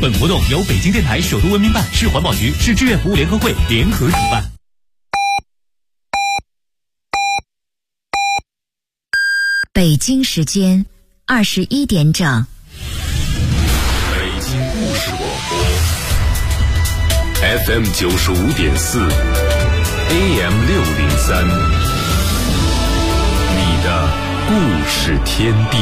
本活动由北京电台首都文明办、市环保局、市志愿服务联合会联合主办。 北京时间21点整。 北京故事广播 FM 95.4 AM 603，你的故事天地。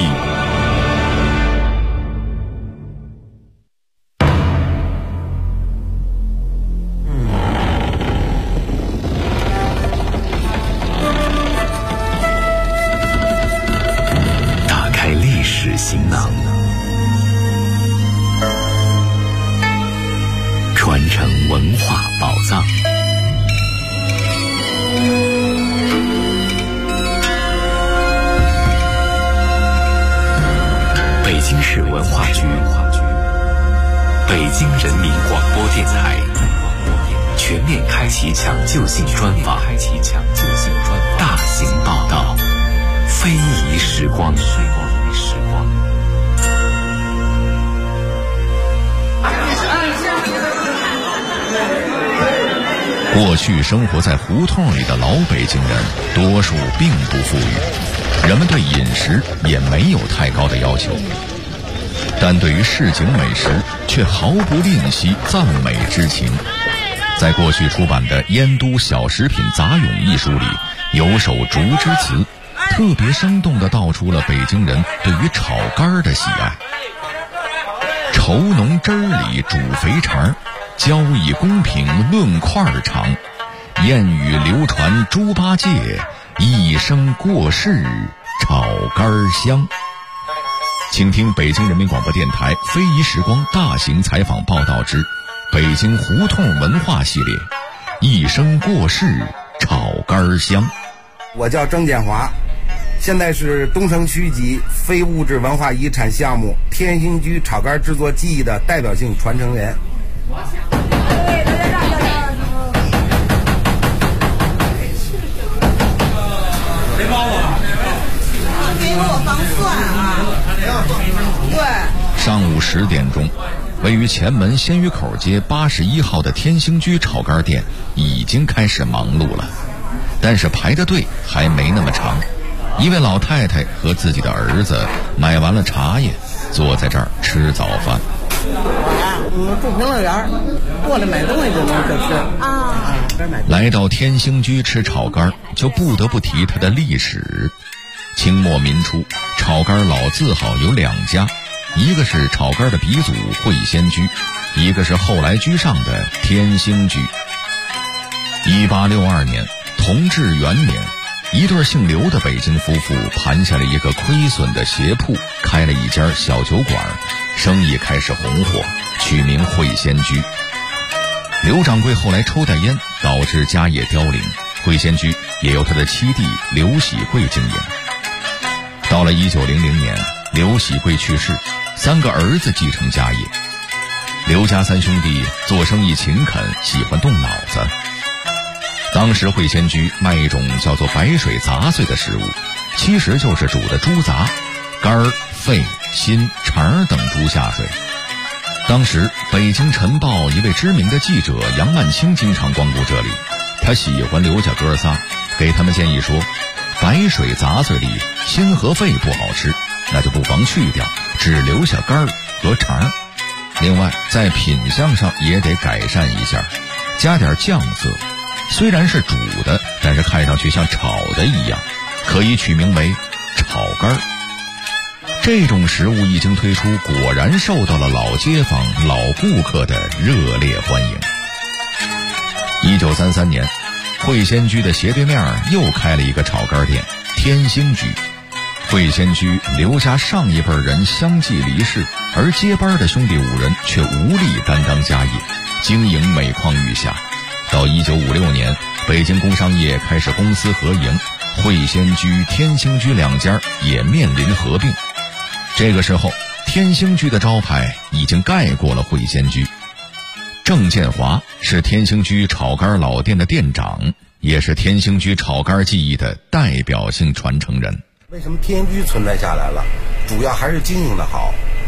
行囊，传承文化宝藏。北京市文化局、北京人民广播电台全面开启抢救性专访，大型报道，非遗时光。 过去生活在胡同里的老北京人，多数并不富裕，人们对饮食也没有太高的要求，但对于市井美食却毫不吝惜赞美之情。在过去出版的《燕都小食品杂咏》一书里，有首竹枝词，特别生动地道出了北京人对于炒肝的喜爱。稠浓汁儿里煮肥肠，交易公平论块长，谚语流传猪八戒，一生过世炒肝香。请听北京人民广播电台非遗时光大型采访报道之北京胡同文化系列，一生过世炒肝香。 我叫郑建华，现在是东城区级非物质文化遗产项目天兴居炒肝制作技艺的代表性传承人。 谁帮我？给我放蒜啊！对。 上午10点钟，位于前门鲜鱼口街81号的天兴居炒肝店已经开始忙碌了，但是排的队还没那么长。一位老太太和自己的儿子买完了茶叶，坐在这儿吃早饭。 住平乐园，过来买东西就能吃啊。 来到天兴居吃炒肝，就不得不提它的历史。清末民初，炒肝老字号有2家，一个是炒肝的鼻祖会仙居，一个是后来居上的天兴居。1862年，同治元年，一对姓刘的北京夫妇盘下了一个亏损的鞋铺，开了一家小酒馆，生意开始红火，取名会仙居。刘掌柜后来抽袋烟，导致家业凋零，会仙居也由他的妻弟刘喜贵经营。到了1900年，刘喜贵去世，3个儿子继承家业。刘家3兄弟做生意勤恳，喜欢动脑子。当时会仙居卖一种叫做白水杂碎的食物，其实就是煮的猪杂，肝、肺、心、肠等猪下水。当时北京晨报一位知名的记者杨曼青经常光顾这里，他喜欢刘家哥仨，给他们建议说，白水杂碎里心和肺不好吃，那就不妨去掉，只留下肝和肠。另外在品相上也得改善一下，加点酱色，虽然是煮的，但是看上去像炒的一样，可以取名为炒肝。这种食物一经推出，果然受到了老街坊、老顾客的热烈欢迎。1933年，会仙居的斜对面又开了一个炒肝店，天兴居。会仙居刘家上一辈人相继离世，而接班的兄弟5人却无力担当家业，经营每况愈下。到1956年，北京工商业开始公私合营，会仙居、天兴居2家也面临合并。这个时候，天兴居的招牌已经盖过了会仙居。郑建华是天兴居炒肝老店的店长，也是天兴居炒肝技艺的代表性传承人。 为什么天兴居存在下来了？主要还是经营的好。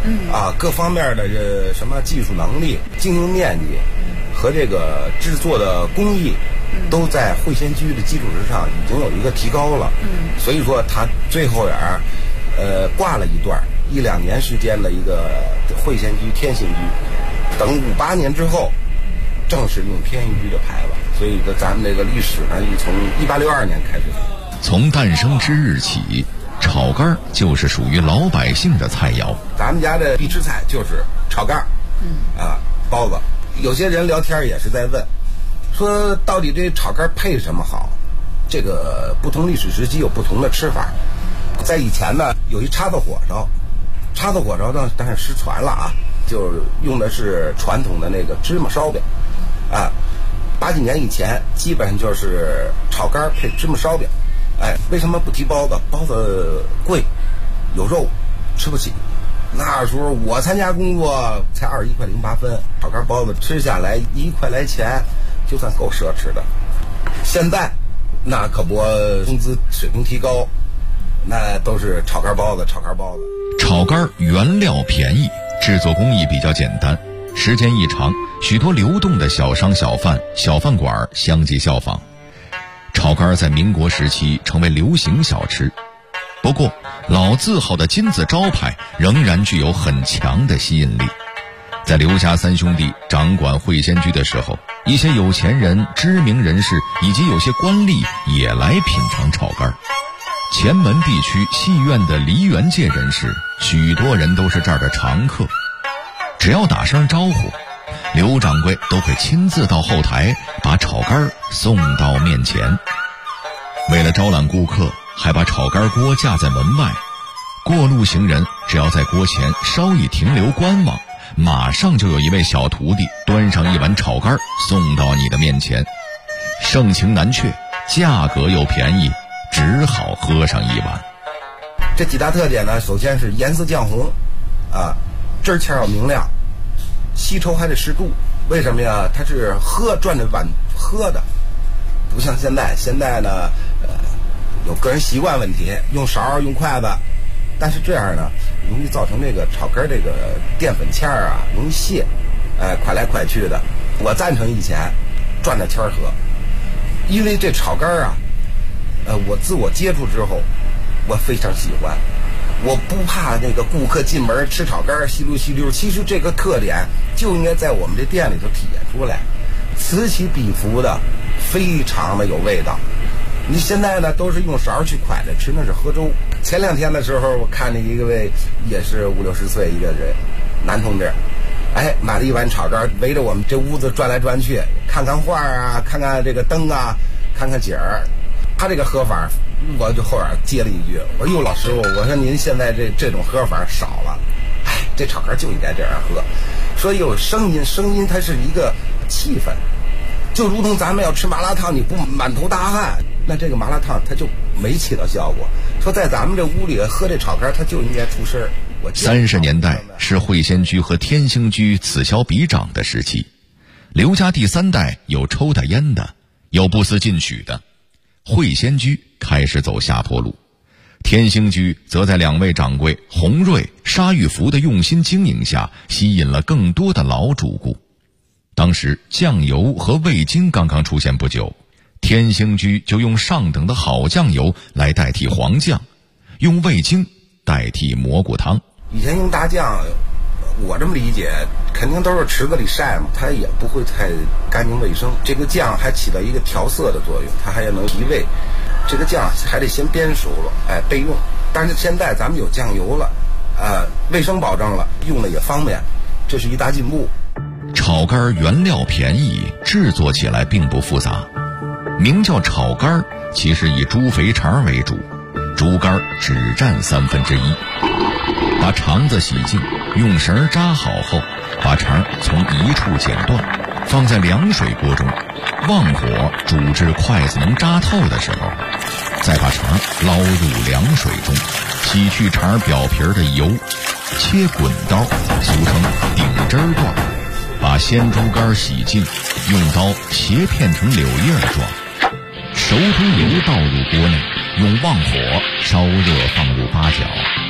各方面的什么技术能力、经营面积和这个制作的工艺，都在会仙居的基础之上已经有一个提高了。所以说它最后挂了1-2年时间的一个会仙居、天兴居，等58年之后正式用天兴居的牌子。所以咱们这个历史呢，从1862年开始。 从诞生之日起，炒肝就是属于老百姓的菜肴。 咱们家的必吃菜就是炒肝，包子。有些人聊天也是在问，说到底这炒肝配什么好？这个不同历史时期有不同的吃法。在以前呢，有一叉子火烧呢，但是失传了就用的是传统的那个芝麻烧饼80几年以前基本上就是炒肝配芝麻烧饼。为什么不提包子？包子贵，有肉，吃不起。那时候我参加工作才21块08分，炒肝包子吃下来1块来钱，就算够奢侈的。现在那可不，工资水平提高，那都是炒肝包子。 炒肝原料便宜，制作工艺比较简单，时间一长，许多流动的小商小贩、小饭馆相继效仿。炒肝在民国时期成为流行小吃。不过老字号的金字招牌仍然具有很强的吸引力。在刘家三兄弟掌管会仙居的时候，一些有钱人、知名人士以及有些官吏也来品尝炒肝。前门地区戏院的梨园界人士，许多人都是这儿的常客。只要打声招呼，刘掌柜都会亲自到后台把炒肝送到面前。为了招揽顾客，还把炒肝锅架在门外，过路行人只要在锅前稍一停留观望，马上就有一位小徒弟端上一碗炒肝送到你的面前。盛情难却，价格又便宜，只好喝上一碗。 这几大特点呢，首先是颜色酱红汁儿欠要明亮，吸稠还得适度。为什么呀？它是转着碗喝的，不像现在呢有个人习惯问题，用勺用筷子，但是这样呢容易造成这个炒肝这个淀粉签容易泄，快来快去的。我赞成以前转着签喝，因为这炒肝我自我接触之后我非常喜欢。我不怕那个顾客进门吃炒肝稀溜稀溜，其实这个特点就应该在我们这店里头体现出来，此起彼伏的，非常的有味道。你现在呢都是用勺去蒯着吃，那是喝粥。前2天的时候，我看见一位也是50-60岁一个人，男同志，买了一碗炒肝，围着我们这屋子转来转去，看看画看看这个灯看看景儿。他这个喝法，我就后边接了一句，我说：“哟，老师傅，我说您现在这种喝法少了，这炒肝就应该这样喝。说有声音它是一个气氛，就如同咱们要吃麻辣烫，你不满头大汗，那这个麻辣烫它就没起到效果。说在咱们这屋里喝这炒肝，它就应该出声。 30年代是会仙居和天兴居此消彼长的时期，刘家第3代有抽大烟的，有不思进取的。会仙居开始走下坡路，天兴居则在2位掌柜洪瑞、沙玉福的用心经营下，吸引了更多的老主顾。当时酱油和味精刚刚出现不久，天兴居就用上等的好酱油来代替黄酱，用味精代替蘑菇汤。 以前用大酱，我这么理解，肯定都是池子里晒嘛，它也不会太干净卫生。这个酱还起到一个调色的作用，它还能提味。这个酱还得先煸熟了，备用。但是现在咱们有酱油了，卫生保证了，用的也方便，这是一大进步。 炒肝原料便宜，制作起来并不复杂。名叫炒肝，其实以猪肥肠为主，猪肝只占1/3。把肠子洗净，用绳扎好后，把肠从一处剪断，放在凉水锅中，旺火煮至筷子能扎透的时候，再把肠捞入凉水中，洗去肠表皮的油，切滚刀，俗称顶汁状，把鲜猪肝洗净，用刀斜片成柳叶状，熟猪油倒入锅内，用旺火烧热，放入八角。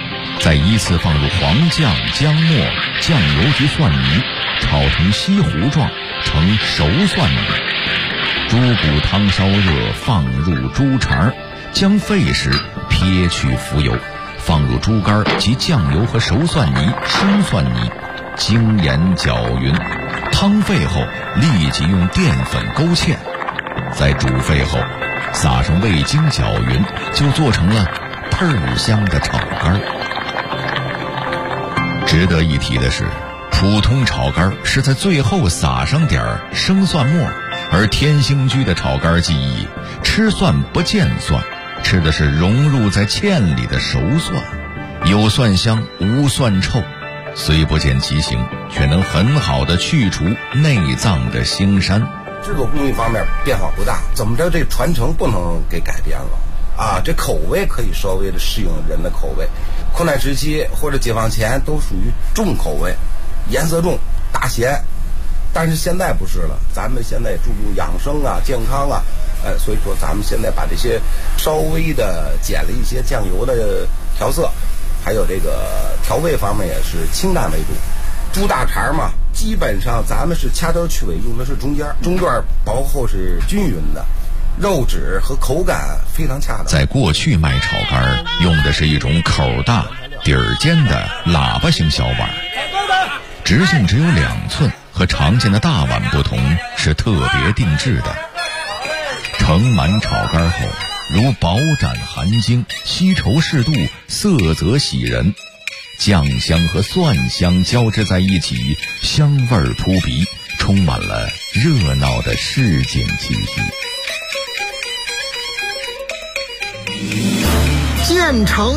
再依次放入黄酱、姜末、酱油及蒜泥，炒成稀糊状，成熟蒜米。猪骨汤烧热，放入猪肠，将沸时撇去浮油，放入猪肝及酱油和熟蒜泥、生蒜泥，精盐搅匀。汤沸后，立即用淀粉勾芡，在煮沸后，撒上味精搅匀，就做成了倍儿香的炒肝。值得一提的是，普通炒肝是在最后撒上点生蒜末，而天兴居的炒肝技艺，吃蒜不见蒜，吃的是融入在芡里的熟蒜，有蒜香无蒜臭，虽不见其形，却能很好的去除内脏的腥膻。 制作工艺方面变化不大，怎么着这传承不能给改变了啊？这口味可以稍微的适应人的口味。抗战时期或者解放前都属于重口味，颜色重，大咸。但是现在不是了，咱们现在注重养生啊、健康啊，所以说咱们现在把这些稍微的减了一些酱油的调色，还有这个调味方面也是清淡为主。猪大肠嘛，基本上咱们是掐头去尾，用的是中段薄厚是均匀的，肉质和口感非常恰当。 在过去卖炒肝用的是一种口大底儿尖的喇叭形小碗，直径只有2寸，和常见的大碗不同，是特别定制的。盛满炒肝后，如饱盏含精，稀稠适度，色泽喜人，酱香和蒜香交织在一起，香味扑鼻，充满了热闹的市井气息。 建成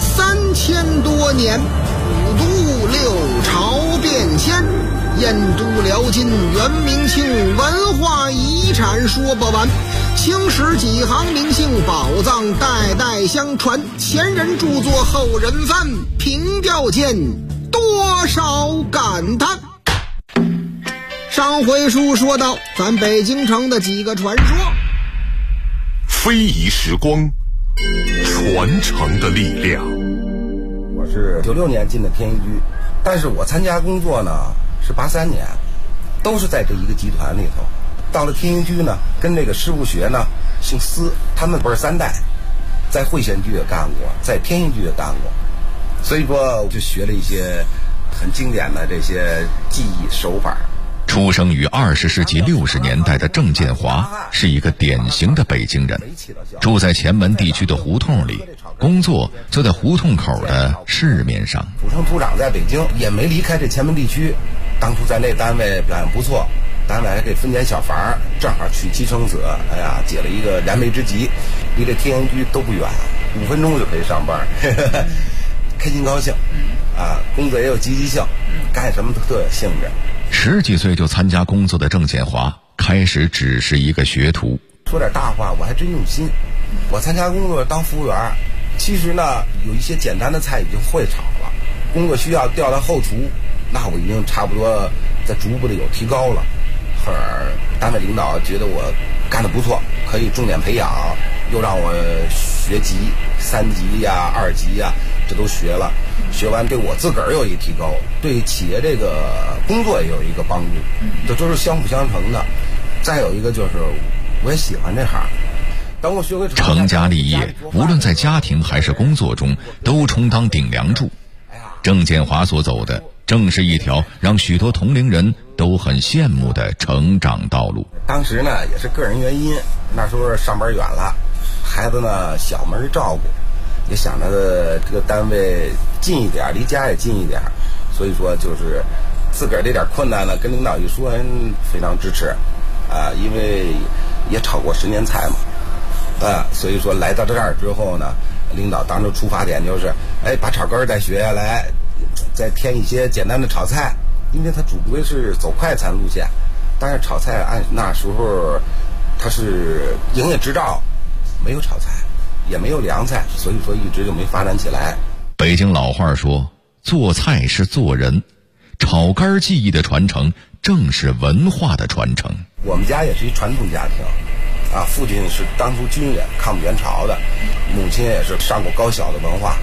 3000多年，古都六朝变迁，燕都辽金元明清，文化遗产说不完。青史几行名姓宝藏代代相传，前人著作后人翻，凭吊间多少感叹。上回书说到咱北京城的几个传说， 非遗时光，传承的力量。 我是96年进的天一居，但是我参加工作呢是83年，都是在这一个集团里头。到了天一居呢，跟这个师傅学呢，姓司，他们不是3代，在会县居也干过，在天一居也干过，所以说就学了一些很经典的这些技艺手法。 出生于20世纪60年代的郑建华是一个典型的北京人，住在前门地区的胡同里，工作就在胡同口的市面上。 土生土长在北京，也没离开这前门地区。当初在那单位表现不错，单位还给分间小房，正好娶妻生子，哎呀，解了一个燃眉之急。离这天一居都不远，5分钟就可以上班，开心高兴啊，工作也有积极性，干什么都特有兴致。 10几岁就参加工作的郑建华开始只是一个学徒。 说点大话，我还真用心。我参加工作当服务员，其实呢有一些简单的菜已经会炒了，工作需要调到后厨，那我已经差不多在逐步的有提高了。后来单位领导觉得我干得不错，可以重点培养，又让我学级3级呀、2级呀，这都学了。学完对我自个儿有一提高，对企业这个工作也有一个帮助，这都是相辅相成的。再有一个就是我也喜欢这行。当我学会成家立业，无论在家庭还是工作中都充当顶梁柱。郑建华所走的正是一条让许多同龄人都很羡慕的成长道路。 当时呢也是个人原因，那时候上班远了，孩子呢小没人照顾，也想着这个单位近一点，离家也近一点，所以说就是自个儿这点困难呢跟领导一说，非常支持啊，因为也炒过10年菜嘛，所以说来到这儿之后呢，领导当初出发点就是把炒肝再学下来，再添一些简单的炒菜，因为他主归是走快餐路线，但是炒菜按那时候他是营业执照，没有炒菜也没有凉菜，所以说一直就没发展起来。 北京老话说，做菜是做人，炒肝技艺的传承正是文化的传承。 我们家也是一传统家庭啊，父亲是当初军人抗美援朝的，母亲也是上过高小的文化，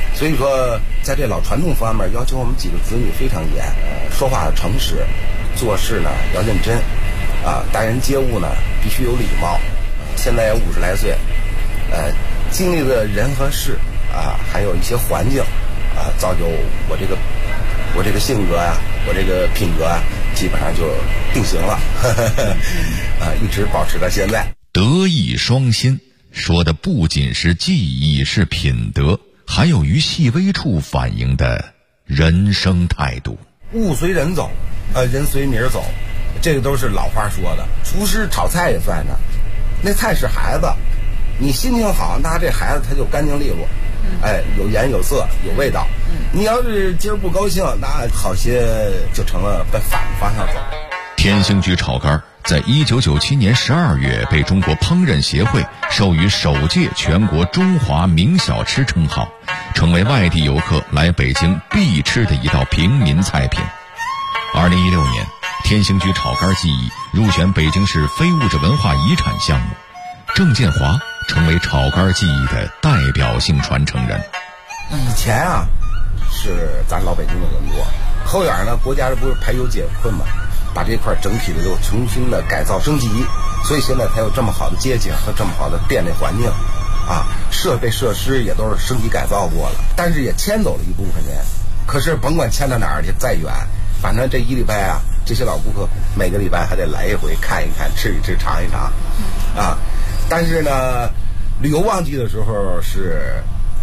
所以说在这老传统方面要求我们几个子女非常严，说话诚实，做事呢要认真，待人接物呢必须有礼貌。现在也50来岁，经历的人和事还有一些环境造就我这个性格我这个品格基本上就定型了，一直保持到现在。 德艺双馨说的不仅是技艺是品德，还有于细微处反映的人生态度。 物随人走，人随名走，这个都是老话说的。厨师炒菜也算上，那菜是孩子，你心情好，那这孩子他就干净利落，有颜有色有味道。你要是今儿不高兴，那好些就成了奔反方向走。 天兴居炒肝在1997年12月被中国烹饪协会授予首届全国中华名小吃称号，成为外地游客来北京必吃的一道平民菜品。2016年，天兴居炒肝技艺入选北京市非物质文化遗产项目，郑建华成为炒肝技艺的代表性传承人。 以前是咱老北京的人多，后眼呢国家这不是排忧解困嘛，把这块整体的又重新的改造升级，所以现在才有这么好的街景和这么好的便利环境设备设施也都是升级改造过了，但是也迁走了一部分人。可是甭管迁到哪儿去再远，反正这一礼拜这些老顾客每个礼拜还得来一回看一看吃一吃尝一尝但是呢旅游旺季的时候是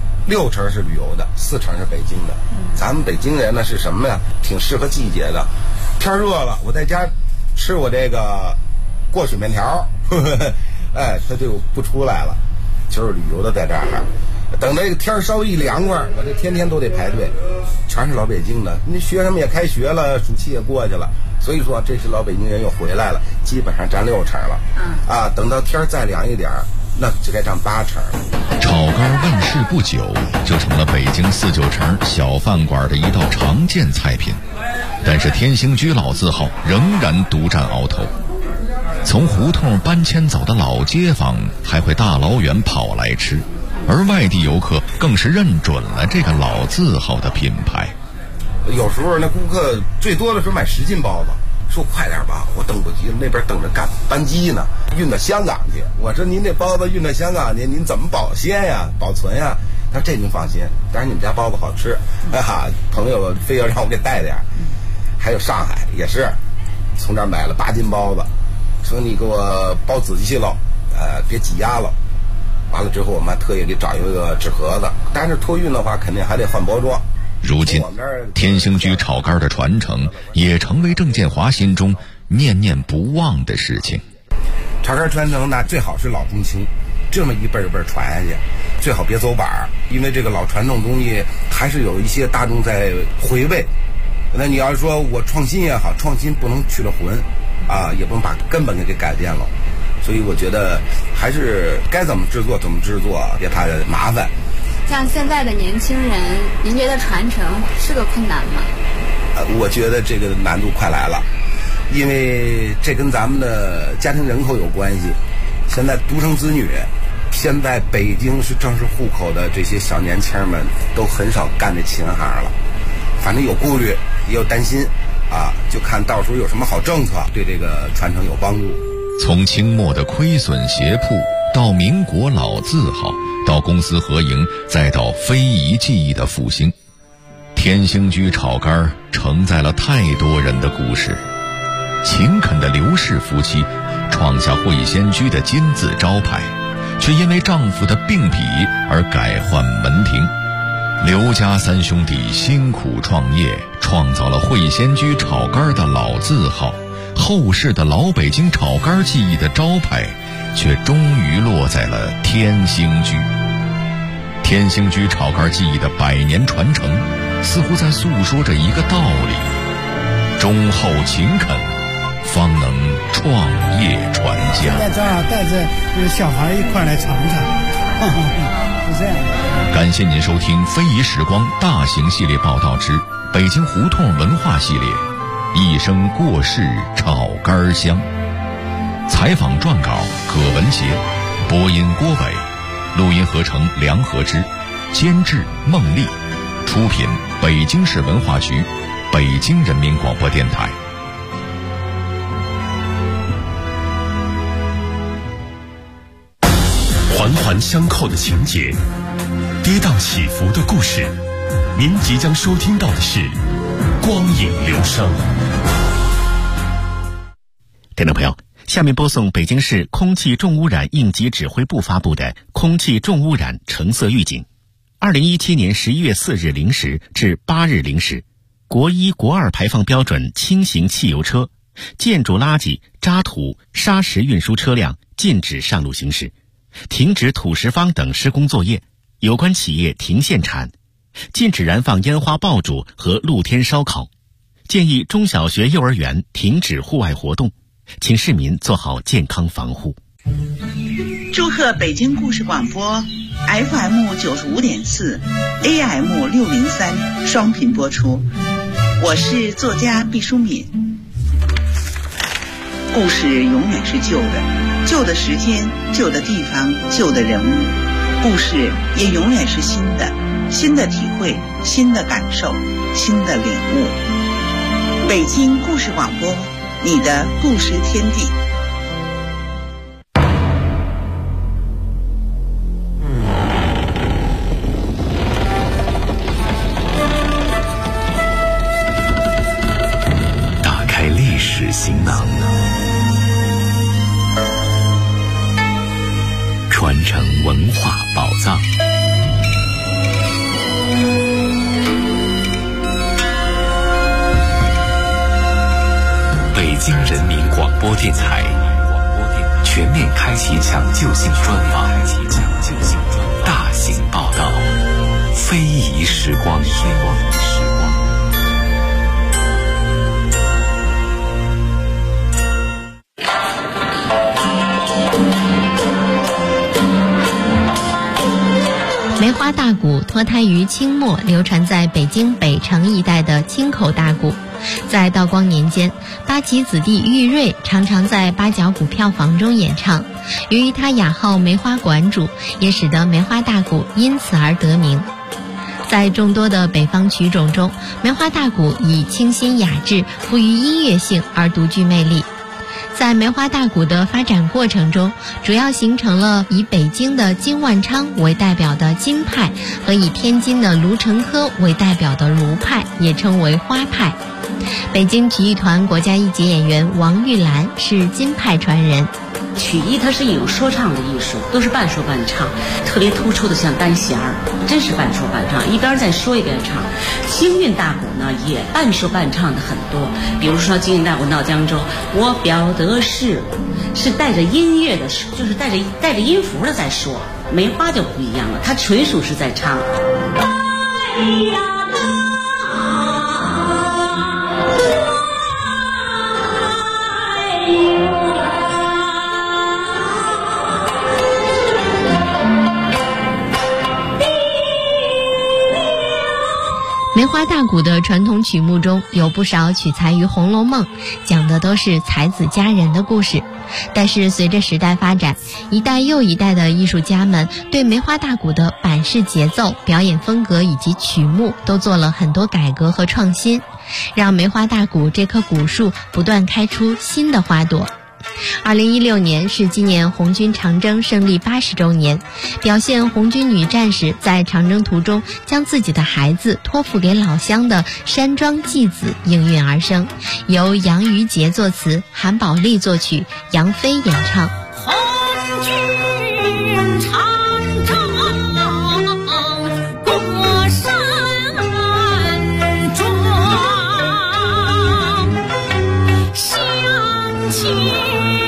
6成是旅游的，4成是北京的。咱们北京人呢是什么呀？挺适合季节的。天热了，我在家吃我这个过水面条，他就不出来了。就是旅游的在这儿，等这个天稍微一凉快，我这天天都得排队，全是老北京的。那学生们也开学了，暑期也过去了，所以说这是老北京人又回来了，基本上占6成了。等到天再凉一点，那就该占8成。 炒肝问世不久，就成了北京4、9成小饭馆的一道常见菜品。但是天兴居老字号仍然独占鳌头，从胡同搬迁走的老街坊还会大老远跑来吃，而外地游客更是认准了这个老字号的品牌。 有时候那顾客最多的时候买10斤包子，说快点吧，我等不及，那边等着赶班机呢，运到香港去。我说您这包子运到香港去，您怎么保鲜呀、保存呀？他说这您放心，但是你们家包子好吃，朋友非要让我给带点。还有上海也是，从这儿买了8斤包子，说你给我包仔细了，别挤压了。完了之后，我们还特意给找一个纸盒子，但是托运的话，肯定还得换包装。 如今，天兴居炒肝的传承也成为郑建华心中念念不忘的事情。 炒肝传承呢，最好是老中青，这么一辈一辈传下去，最好别走板，因为这个老传统东西还是有一些大众在回味。那你要是说我创新也好，创新不能去了魂也不能把根本给改变了。所以我觉得还是该怎么制作怎么制作，别怕麻烦。 像现在的年轻人，您觉得传承是个困难吗？ 我觉得这个难度快来了，因为这跟咱们的家庭人口有关系。现在独生子女，现在北京是正式户口的这些小年轻们都很少干这琴行了，反正有顾虑也有担心就看到时候有什么好政策对这个传承有帮助。 从清末的亏损鞋铺到民国老字号，到公私合营，再到非遗技艺的复兴，天兴居炒肝承载了太多人的故事。勤恳的刘氏夫妻创下会仙居的金字招牌，却因为丈夫的病痞而改换门庭。刘家3兄弟辛苦创业，创造了会仙居炒肝的老字号，后世的老北京炒肝技艺的招牌却终于落在了天兴居。天兴居炒肝技艺的100年传承，似乎在诉说着一个道理：忠厚勤恳，方能创业传家。 现在正好带着小孩一块来尝尝，是这样。 感谢您收听《非遗时光》大型系列报道之北京胡同文化系列，一生过世炒肝香。采访撰稿葛文杰，播音郭伟，录音合成梁和之， 监制孟丽，出品北京市文化局、北京人民广播电台。 环环相扣的情节，跌宕起伏的故事，您即将收听到的是光影流声。 听众朋友，下面播送北京市空气重污染应急指挥部发布的空气重污染橙色预警。2017年11月4日0时至8日0时，国1、国2排放标准轻型汽油车、建筑垃圾、渣土、砂石运输车辆禁止上路行驶，停止土石方等施工作业，有关企业停限产，禁止燃放烟花爆竹和露天烧烤，建议中小学、幼儿园停止户外活动，请市民做好健康防护。 祝贺北京故事广播 FM 95.4 AM 603双频播出。我是作家毕淑敏。故事永远是旧的，旧的时间、旧的地方、旧的人物，故事也永远是新的，新的体会、新的感受、新的领悟。北京故事广播，你的故事天地。 打开历史行囊，传承文化宝藏。北京人民广播电台全面开启抢救性专访，大型报道，非遗时光。 梅花大鼓脱胎于清末流传在北京北城一带的京口大鼓，在道光年间，八旗子弟玉瑞常常在八角鼓票房中演唱，由于他雅号梅花馆主，也使得梅花大鼓因此而得名。在众多的北方曲种中，梅花大鼓以清新雅致、富于音乐性而独具魅力。在梅花大鼓的发展过程中，主要形成了以北京的金万昌为代表的金派和以天津的卢成科为代表的卢派，也称为花派。北京曲艺团国家一级演员王玉兰是金派传人。 曲艺它是一种说唱的艺术，都是半说半唱，特别突出的像单弦儿，真是半说半唱，一边在说一边唱。京韵大鼓呢也半说半唱的很多，比如说京韵大鼓到江州，我表的是带着音乐的，就是带着音符的在说。梅花就不一样了，它纯属是在唱。哎呀梅花大鼓的传统曲目中有不少取材于《红楼梦》，讲的都是才子佳人的故事。但是随着时代发展，一代又一代的艺术家们对梅花大鼓的板式节奏、表演风格以及曲目都做了很多改革和创新，让梅花大鼓这棵古树不断开出新的花朵。2016年是纪念红军长征胜利80周年，表现红军女战士在长征途中将自己的孩子托付给老乡的山庄祭子应运而生，由杨于杰作词，韩宝利作曲，杨飞演唱。 红军长征过山庄，乡亲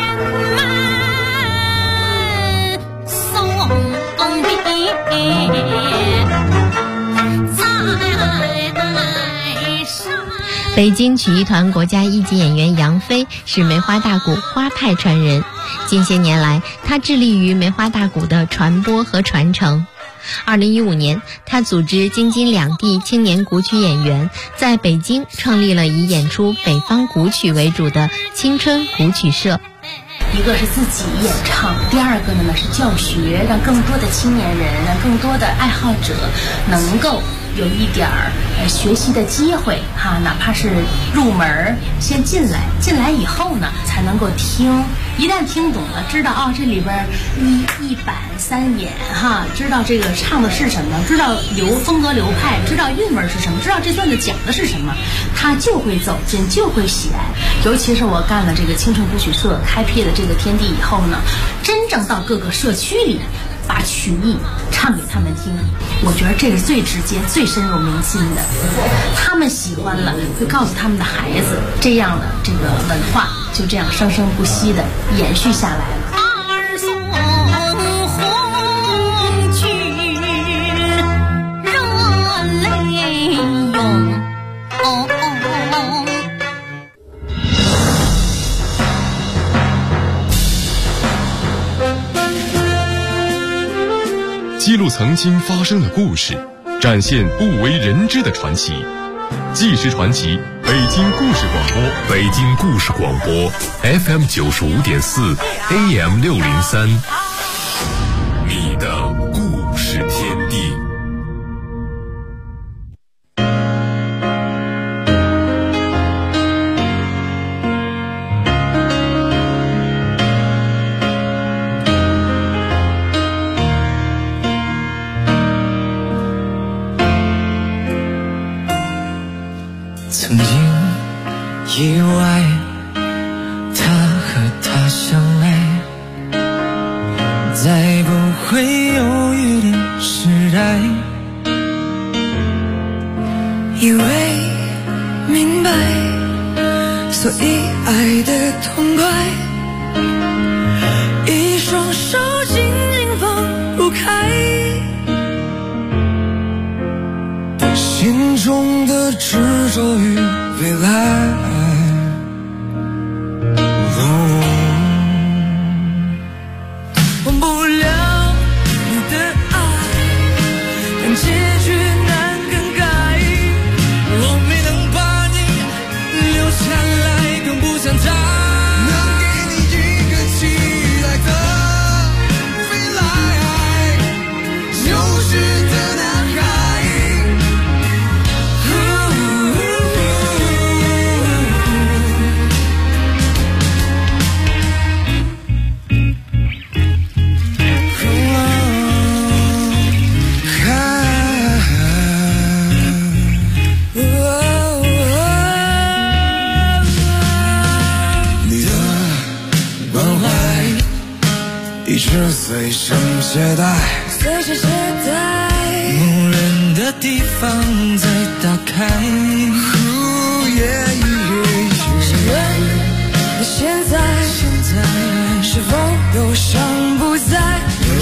北京曲艺团国家一级演员杨飞是梅花大鼓花派传人，近些年来他致力于梅花大鼓的传播和传承。2015年，他组织京津两地青年古曲演员在北京创立了以演出北方古曲为主的青春古曲社。 一个是自己演唱，第二个呢是教学，让更多的青年人，让更多的爱好者能够有一点学习的机会哈，哪怕是入门先进来以后呢，才能够听。一旦听懂了，知道这里边一板三眼哈，知道这个唱的是什么，知道风格流派，知道韵味是什么，知道这段子讲的是什么，他就会走进，就会喜爱。尤其是我干了这个青春舞曲社，开辟了这个天地以后呢，真正到各个社区里把曲艺唱给他们听，我觉得这是最直接、最深入民心的。他们喜欢了，会告诉他们的孩子，这样的这个文化就这样生生不息的延续下来了。 二送红军，热泪涌。 记录曾经发生的故事，展现不为人知的传奇。纪实传奇，北京故事广播，北京故事广播 FM 95.4 AM 603，你的故事天地。 曾经意外，他和她相爱，再不会犹豫的时代。以为明白，所以爱得痛快，一双手紧紧放不开，心中的执着与未来，忘不了你的爱，但结局难更改。我没能把你留下来，更不想再能给你一个期待的未来，丢失的男孩。一直随身携带，无人的地方再打开。心愿你现在是否忧伤不在？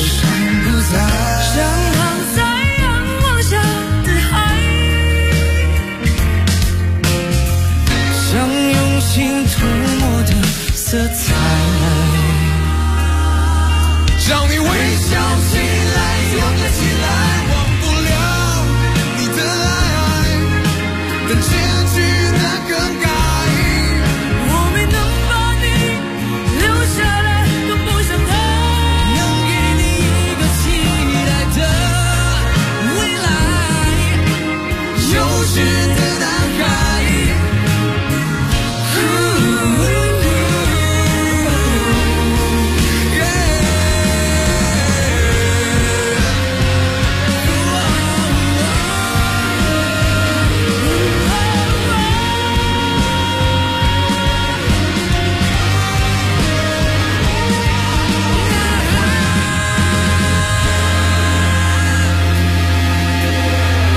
像躺在阳光下的海，像用心涂抹的色彩。